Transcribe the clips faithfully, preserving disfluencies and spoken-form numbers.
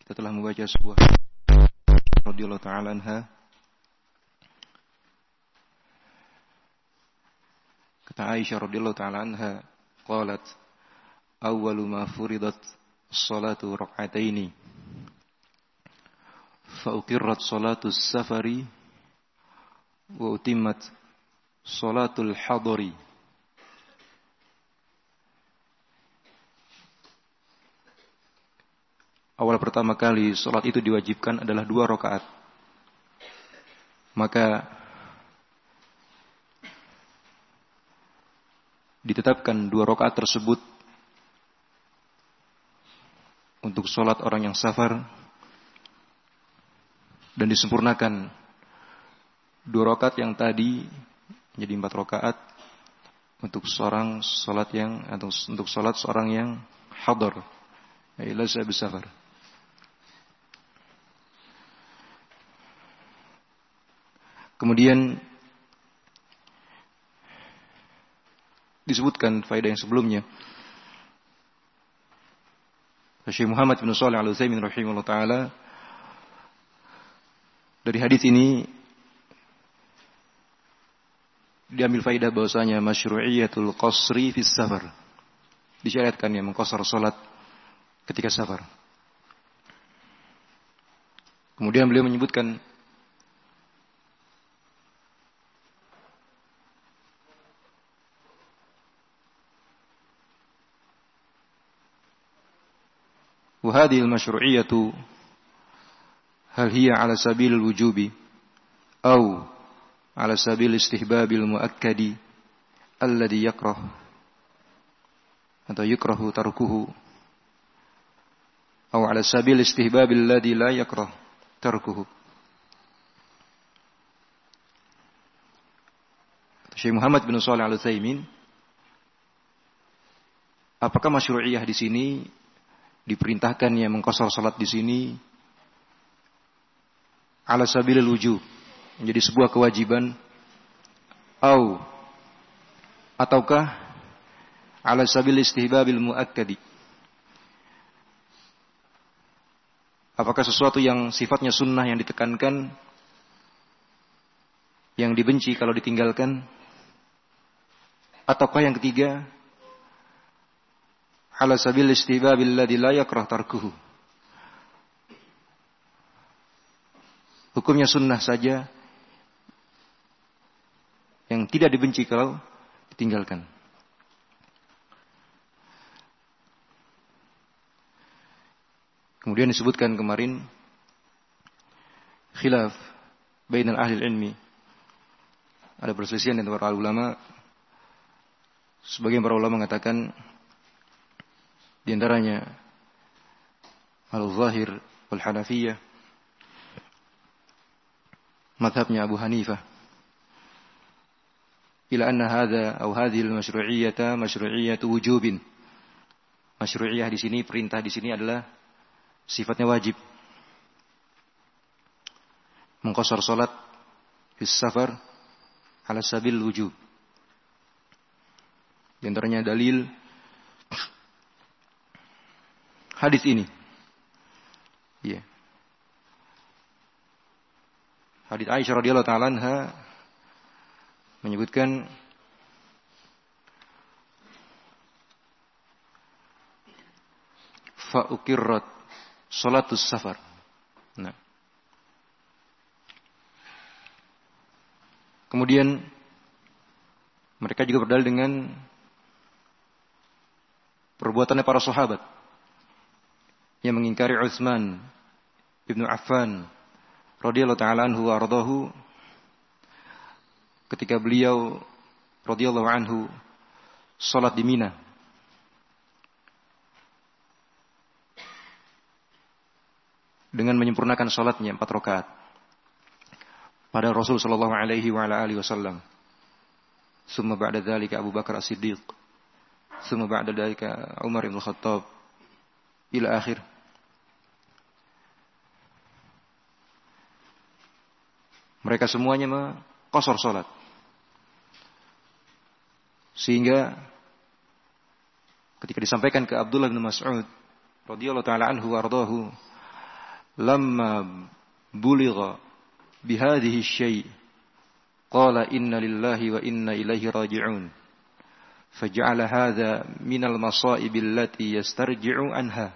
Kita telah membaca sebuah radhiyallahu ta'ala anha. Kata Aisyah radhiyallahu ta'ala anha, qalat, awwalu ma furidat as-salatu rak'ataini fa uqirrat salatu as-safari wa utimmat salatul hadari. Awal pertama kali salat itu diwajibkan adalah dua rakaat. Maka ditetapkan dua rakaat tersebut untuk salat orang yang safar dan disempurnakan dua rakaat yang tadi menjadi empat rakaat untuk seorang salat yang atau untuk salat seorang yang hadar, laysa bisafar. Kemudian disebutkan faedah yang sebelumnya. Syekh Muhammad bin Shalih Al-Utsaimin rahimahullah taala dari hadis ini diambil faedah bahwasanya masyru'iyatul qasri fis safar. Disyariatkan yang mengqasar salat ketika safar. Kemudian beliau menyebutkan وهذه المشروعية هل هي على سبيل الوجوب أو على سبيل الاستحباب المؤكد الذي يكره atau يكره تركه أو على سبيل الاستحباب الذي لا يكره تركه. Syekh Muhammad bin Shalih Al-Utsaimin, apakah masyru'iyah di sini diperintahkan yang mengqasar salat di sini ala sabilil wujub, menjadi sebuah kewajiban, au ataukah ala sabil istihbabil muakkadi, apakah sesuatu yang sifatnya sunnah yang ditekankan, yang dibenci kalau ditinggalkan, ataukah yang ketiga ala sabil istihbabil ladzi la yakrah tarkuhu, hukumnya sunnah saja yang tidak dibenci kalau ditinggalkan. Kemudian disebutkan kemarin khilaf bainal ahli ilmi, ada perselisihan antara para ulama. Sebagian para ulama mengatakan di antaranya Al-Zahir wal Hanafiyah, mazhabnya Abu Hanifah, ila anna hadha atau hadhihi al-masyru'iyyata masyru'iyyatu wujubin. Masyru'iyah di sini, perintah di sini adalah sifatnya wajib. Mengqasar salat fis safar ala sabil wujub. Di antaranya dalil hadis ini. Ya. Hadis Aisyah radhiyallahu ta'ala anha menyebutkan fa uqirrat salatus safar. Nah. Kemudian mereka juga berdalil dengan perbuatannya para sahabat yang mengingkari Utsman ibnu Affan radhiyallahu ta'ala anhu wa ardahu ketika beliau radhiyallahu anhu salat di Mina. Dengan menyempurnakan salatnya empat rakaat pada Rasul sallallahu alaihi wa ala alihi wasallam. Summa ba'da dzalika Abu Bakar As-Siddiq. Summa ba'da dzalika Umar ibn Khattab ila akhir. Mereka semuanya mengqasar salat. Sehingga ketika disampaikan ke Abdullah bin Mas'ud radhiyallahu ta'ala anhu wardahu, lamma buligha bihadhihi syai' qala inna lillahi wa inna ilaihi raji'un faja'ala hadha minal masa'ib allati yastarji'u anha.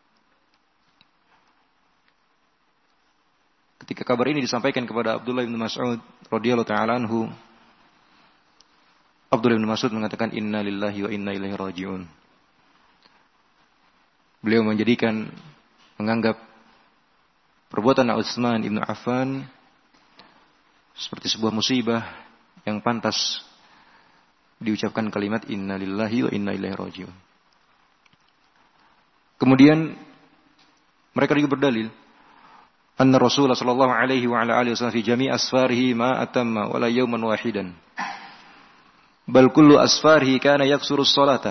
Ketika kabar ini disampaikan kepada Abdullah bin Mas'ud radhiyallahu ta'ala anhu, Abdullah bin Mas'ud mengatakan inna lillahi wa inna ilaihi raji'un. Beliau menjadikan menganggap perbuatan Utsman bin Affan seperti sebuah musibah yang pantas diucapkan kalimat inna lillahi wa inna ilaihi raji'un. Kemudian mereka juga berdalil anna Rasulullah sallallahu alaihi wa ala alihi wasallam fi jami' asfarihi ma atamma wala yawman wahidan bal kullu asfarihi kana yaksuru as-salata.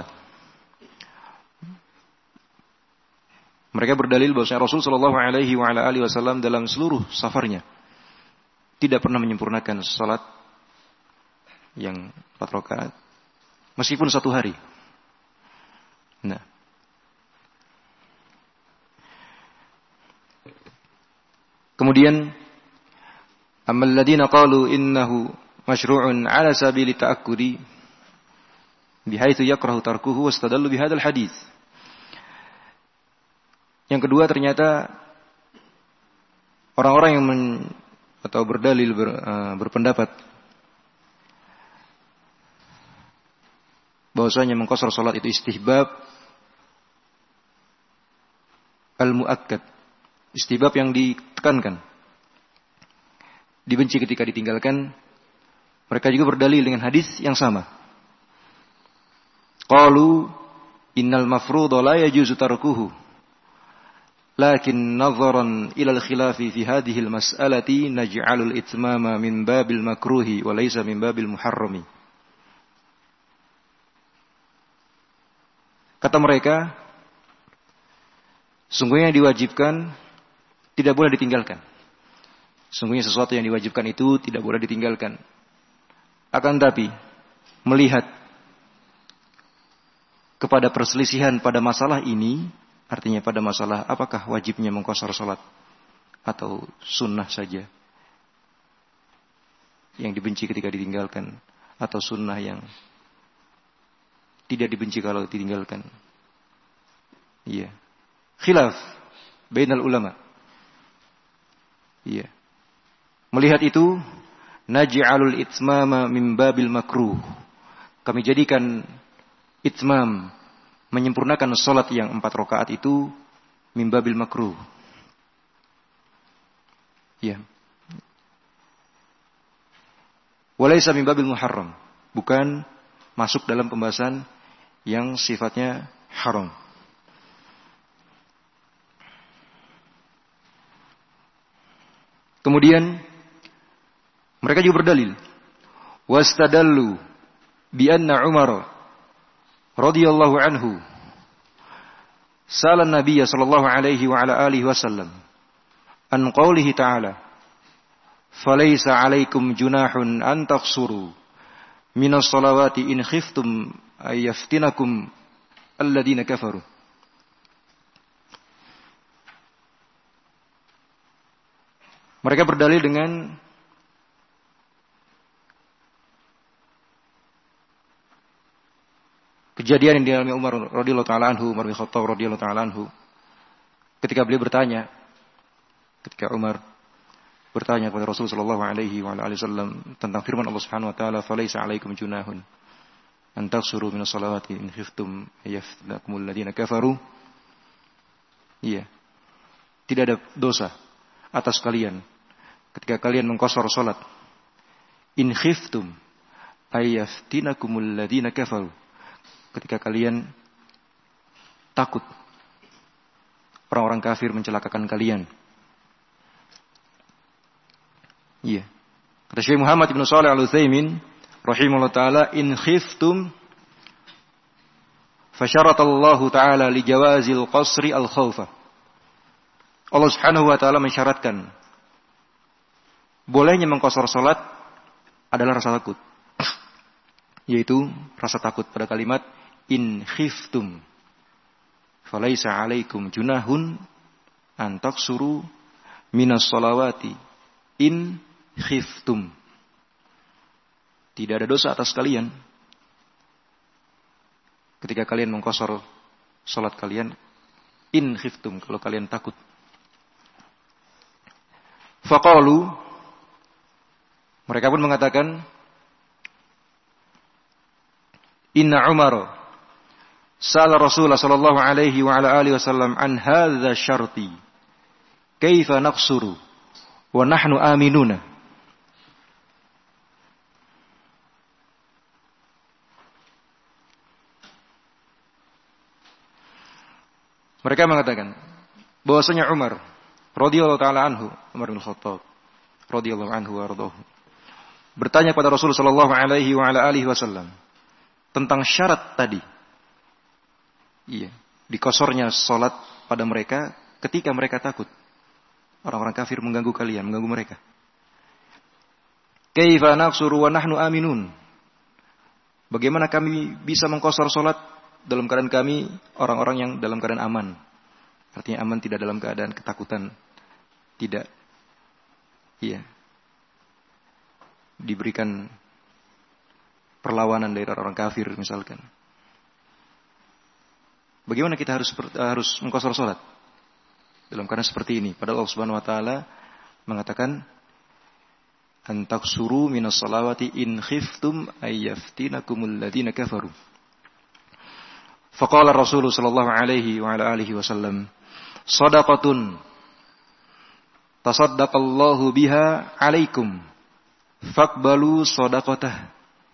Mereka berdalil bahwasanya Rasul sallallahu alaihi wa ala alihi wasallam dalam seluruh safarnya tidak pernah menyempurnakan salat yang empat rakaat meskipun satu hari. Nah, kemudian ammal ladina qalu innahu masyru'un ala sabili ta'akkudi bihaitsu yakrahu tarkuhu wastadallu bihadzal hadits. Yang kedua, ternyata orang-orang yang men, atau berdalil ber, uh, berpendapat bahwasanya mengqashar salat itu istihbab al-muakkad, istihbab yang ditekankan, dibenci ketika ditinggalkan. Mereka juga berdalil dengan hadis yang sama. Qalu innal mafruḍa la yajuzu tarkuhu lakin nazaran ila al-khilafi fi hadhihi al-mas'alati naj'alul itmama min babil makruhi wa laysa min babil muharrami. Kata mereka, sungguhnya yang diwajibkan tidak boleh ditinggalkan. Sungguhnya sesuatu yang diwajibkan itu tidak boleh ditinggalkan. Akan tapi melihat kepada perselisihan pada masalah ini, artinya pada masalah apakah wajibnya mengqashar salat atau sunnah saja yang dibenci ketika ditinggalkan, atau sunnah yang tidak dibenci kalau ditinggalkan. Iya. Khilaf bainal ulama. Iya. Melihat itu, naj'alul itmama min babil makruh. Kami jadikan itmam, menyempurnakan salat yang empat rakaat itu min babil makruh. Iya. Walaysa min babil muharram. Bukan masuk dalam pembahasan yang sifatnya haram. Kemudian mereka juga berdalil, wastadallu bi anna Umar radhiyallahu anhu sala an-nabiy sallallahu alaihi wa ala alihi wasallam an qaulihi ta'ala falaysa 'alaikum junahun an taqsuru minas salawati in khiftum ay yaftinakum alladziina kafaru. Mereka berdalil dengan kejadian yang dialami Umar radhiyallahu taala anhu, Umar bin Khattab radhiyallahu taala anhu, ketika beliau bertanya, ketika Umar bertanya kepada Rasul sallallahu alaihi wa alihi wasallam tentang firman Allah Subhanahu wa taala, "Falaisa 'alaikum junahun an taqsuru minas salawati in khiftum yaftinakumul ladzina kafaru." Iya. Tidak ada dosa atas kalian ketika kalian mengqashar salat. In khiftum ayaftinakumul ladzina kafaru. Ketika kalian takut orang-orang kafir mencelakakan kalian. Iya. Kata Syekh Muhammad bin Shalih Al-Utsaimin rahimahullah taala, in khiftum fasyaratallahu taala li jawazil qasri al-khawfa. Allah Subhanahu wa taala mensyaratkan bolehnya mengqashar salat adalah rasa takut. Yaitu rasa takut pada kalimat in khiftum falaisa 'alaikum junahun an taqsuru minas salawati in khiftum. Tidak ada dosa atas kalian ketika kalian mengqashar salat kalian in khiftum, kalau kalian takut. Faqalu, mereka pun mengatakan, inna Umar sa'ala Rasulullah sallallahu alaihi wa ala alihi wasallam an hadza syarti kaifa naqsuru wa nahnu aminuna. Mereka mengatakan bahwasanya Umar radhiyallahu taala anhu, Umar bin Khattab radhiyallahu anhu wa radhahu, bertanya kepada Rasul sallallahu alaihi wa ala alihi wasallam tentang syarat tadi. Iya, dikosornya salat pada mereka ketika mereka takut. Orang-orang kafir mengganggu kalian, mengganggu mereka. Kaifa naqsuru wa nahnu aminun? Bagaimana kami bisa mengqashar salat dalam keadaan kami orang-orang yang dalam keadaan aman. Artinya aman, tidak dalam keadaan ketakutan. Tidak, iya, diberikan perlawanan dari orang kafir misalkan. Bagaimana kita harus harus mengqashar salat dalam keadaan seperti ini? Padahal Allah Subhanahu wa taala mengatakan antaksuru minas salawati in khiftum ayyaftinakumul ladzina kafaru. Faqala Rasulullah sallallahu alaihi wa ala alihi wasallam, shadaqatun tasaddaqallahu biha alaikum faqbalu shadaqatah.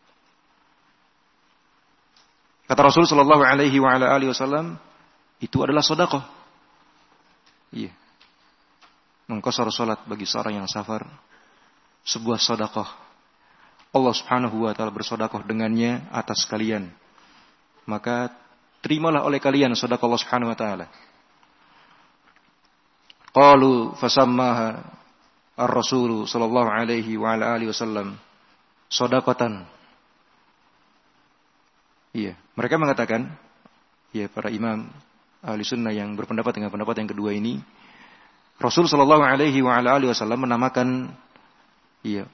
Kata Rasul sallallahu alaihi wa ala alihi wasallam, itu adalah sedekah. Iya. Mengqashar salat bagi seorang yang safar sebuah sedekah. Allah Subhanahu wa taala bersedekah dengannya atas kalian. Maka terimalah oleh kalian sedekah Allah Subhanahu wa taala. Qalu fasammaha ar-rasul sallallahu alaihi wa ala alihi wasallam shadaqatan. Iya, mereka mengatakan, ya, para imam ahli sunnah yang berpendapat dengan pendapat yang kedua ini, Rasul sallallahu alaihi wa ala alihi wasallam menamakan, iya,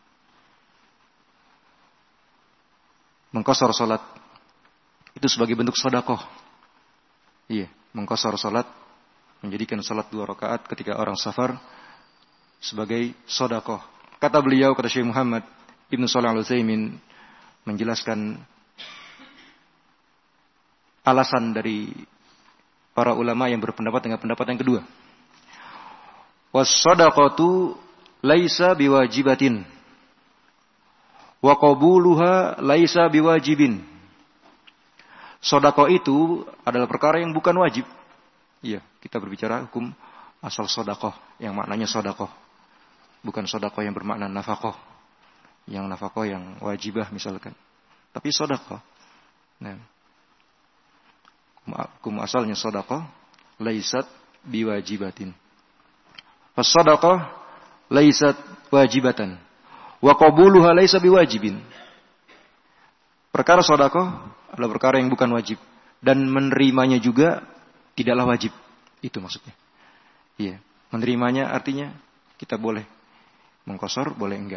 mengqashar salat itu sebagai bentuk sedekah. Iya, mengqashar salat, menjadikan salat dua rakaat ketika orang safar sebagai sedekah. Kata beliau, kata Syekh Muhammad Ibnu Shalih Al-Utsaimin menjelaskan alasan dari para ulama yang berpendapat dengan pendapat yang kedua. Was-shadaqatu laisa biwajibatin wa qabuluha laisa biwajibin. Sedekah itu adalah perkara yang bukan wajib. Iya, kita berbicara hukum asal sedekah yang maknanya sedekah. Bukan sedekah yang bermakna nafkah. Yang nafkah yang wajibah misalkan. Tapi sedekah. Nah, hukum asalnya sedekah laisat biwajibatin. As-sadaqah laisat wajibatan wa qabuluha laisa biwajibin. Perkara sedekah adalah perkara yang bukan wajib dan menerimanya juga tidaklah wajib. Itu maksudnya. Iya, menerimanya artinya kita boleh mengqashar, boleh enggak.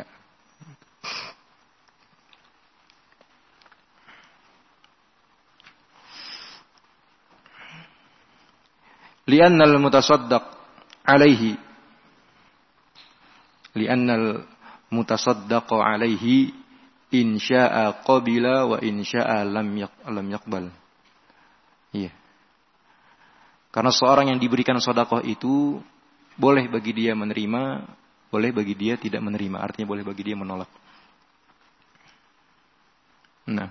Li'annal mutasaddaq alaihi li'annal mutasaddaq alaihi in syaa qabila wa in syaa lam yak lam yaqbal. Iya. Karena seorang yang diberikan sedekah itu boleh bagi dia menerima, boleh bagi dia tidak menerima, artinya boleh bagi dia menolak. Nah.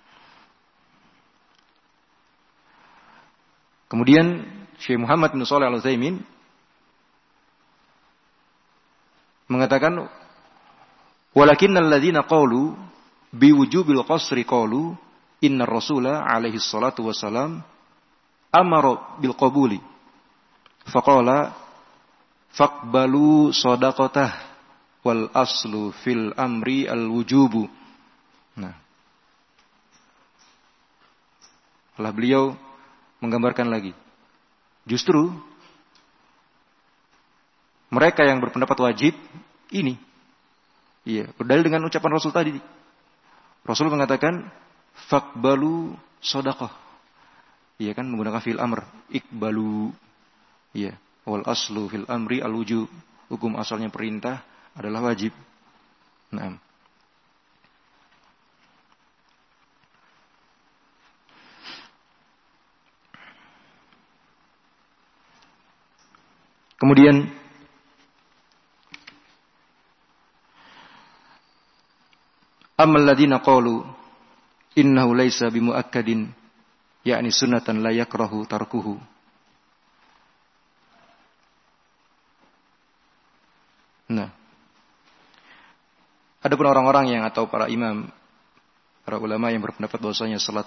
Kemudian Syekh Muhammad bin Shalih Al-Utsaimin mengatakan walakinnal ladzina qalu biwujubil qasri qalu innar rasula alaihi salatu wassalam amara bil qabuli faqala faqbalu shadaqatah wal aslu fil amri al wujubu. Nah, Allah beliau menggambarkan lagi, justru mereka yang berpendapat wajib ini, iya, berdalil dengan ucapan Rasul tadi. Rasul mengatakan, "Faqbalu shadaqah." Iya kan, menggunakan fi'il amr, "Iqbalu." Iya, wal aslu fil amri al-wujub. Hukum asalnya perintah adalah wajib. Naam. Kemudian ammal ladina qalu innahu laisa bimuakkadin, yakni sunnatan la yakrahu tarkuhu. Nah, adapun orang-orang yang atau para imam, para ulama yang berpendapat bahwasanya salat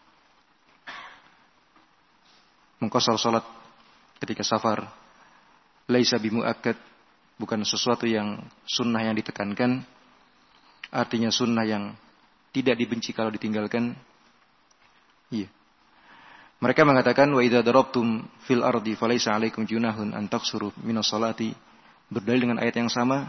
mengqashar salat ketika safar laisa bimuakkad, bukan sesuatu yang sunnah yang ditekankan, artinya sunnah yang tidak dibenci kalau ditinggalkan. Iya. Mereka mengatakan wa idza darabtum fil ardi falaisa 'alaikum junahun an taqsuru minas salati, berdalil dengan ayat yang sama.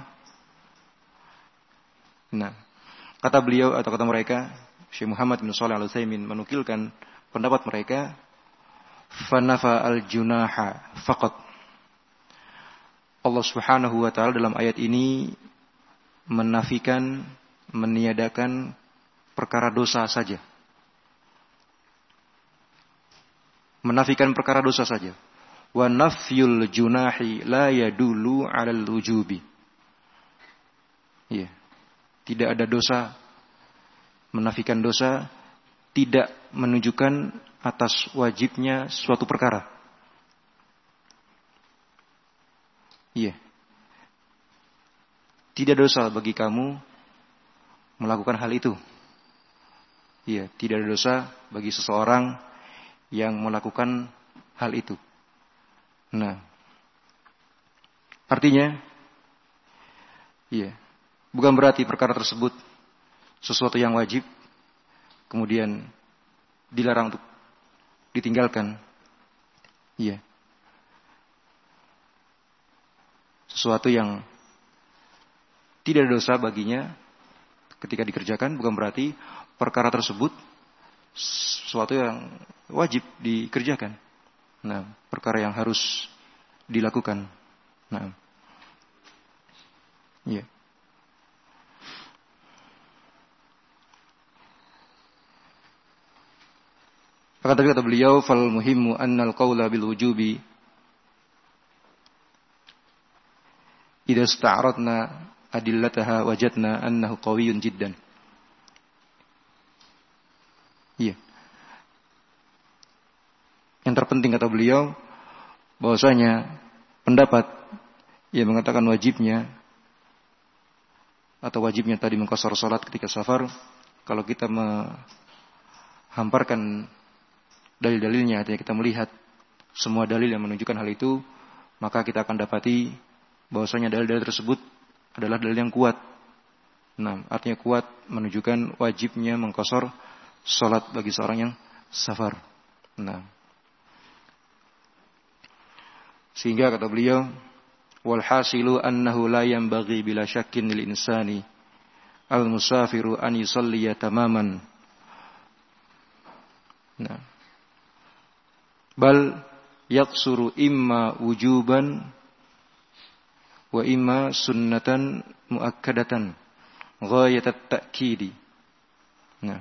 Nah, kata beliau atau kata mereka, Syekh Muhammad bin Shalih Al-Utsaimin menukilkan pendapat mereka, fanafa al-junaha faqat. Allah Subhanahu wa taala dalam ayat ini menafikan, meniadakan perkara dosa saja. Menafikan perkara dosa saja. Wa nafyul junahi la yadullu 'alal wujubi. Iya. Tidak ada dosa, menafikan dosa tidak menunjukkan atas wajibnya suatu perkara. Iya. Tidak dosa bagi kamu melakukan hal itu. Iya, tidak ada dosa bagi seseorang yang melakukan hal itu. Nah, artinya, iya, bukan berarti perkara tersebut sesuatu yang wajib, kemudian dilarang untuk ditinggalkan. Iya. Sesuatu yang tidak ada dosa baginya ketika dikerjakan, bukan berarti perkara tersebut sesuatu yang wajib dikerjakan. Nah, perkara yang harus dilakukan. Nah, iya. Akan tetapi kata beliau, fal muhimmu annal qawla bil wujubi idza ista'radna adillataha wajadna annahu qawiyyun jiddan. Iya. Yang terpenting kata beliau bahwasanya pendapat yang mengatakan wajibnya atau wajibnya tadi mengqashar salat ketika safar, kalau kita menghamparkan dalil-dalilnya, artinya kita melihat semua dalil yang menunjukkan hal itu, maka kita akan dapati bahwasanya dalil-dalil tersebut adalah dalil yang kuat. Nah, artinya kuat menunjukkan wajibnya mengqashar salat bagi seorang yang safar. Nah, sehingga kata beliau, wal hasilu annahu la yanbaghi bila syakkin lil insani al musafiru an yusalliya tamaman. Nah, bal yaqsuru imma wujuban wa imma sunnatan muakkadatan ghayatat ta'kidi. Nah,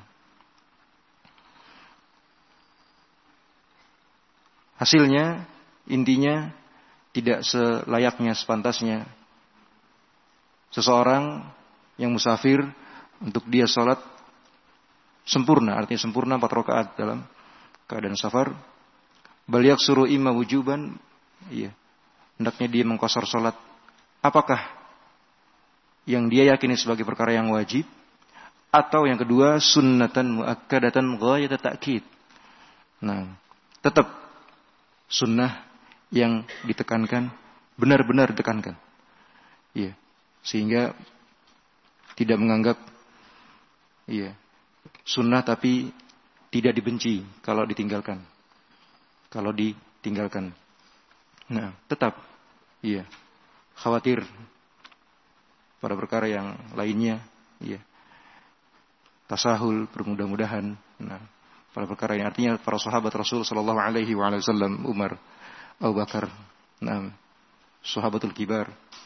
hasilnya, intinya tidak selayaknya, sepantasnya seseorang yang musafir untuk dia sholat sempurna, artinya sempurna empat rakaat dalam keadaan safar. Bal yaqsuru imma wujuban, iya, hendaknya dia mengqashar sholat apakah yang dia yakini sebagai perkara yang wajib, atau yang kedua sunnatan muakkadatan ghayat ta'kid. Nah, tetap sunnah yang ditekankan, benar-benar ditekankan. Iya, sehingga tidak menganggap iya, sunnah tapi tidak dibenci kalau ditinggalkan. Kalau ditinggalkan. Nah, tetap iya, khawatir pada perkara yang lainnya, ya. Tasahul, bermudah-mudahan. Nah, pada perkara ini artinya para sahabat Rasul sallallahu alaihi wasallam, Umar, Abu Bakar, nah, sahabatul kibar,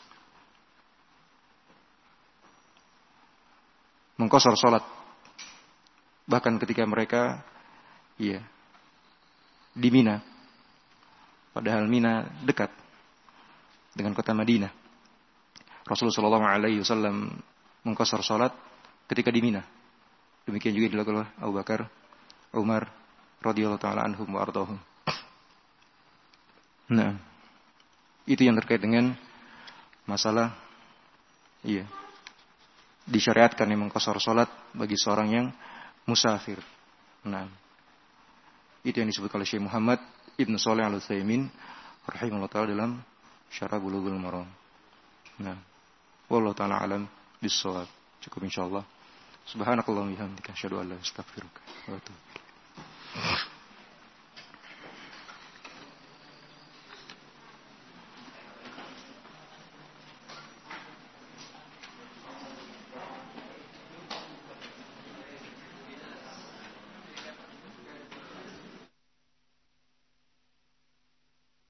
mengqashar salat bahkan ketika mereka iya di Mina, padahal Mina dekat dengan kota Madinah. Rasulullah sallallahu alaihi wasallam mengqashar salat ketika di Mina. Demikian juga dilakukan oleh Abu Bakar, Umar radhiyallahu taala anhum wa ardhahum. Nah, itu yang terkait dengan masalah iya disyariatkan yang mengqashar salat bagi seorang yang musafir. Nah, itu yang disebut oleh Syekh Muhammad Ibn Shalih Al-Utsaimin rahimahullah taala dalam Syarah Bulughul Maram. Nah, wallahu taala alam bis-shawab. Cukup insyaallah. Subhanakallahumma wa bihamdika asyhadu an la ilaha illa anta astaghfiruka wa atubu ilaik.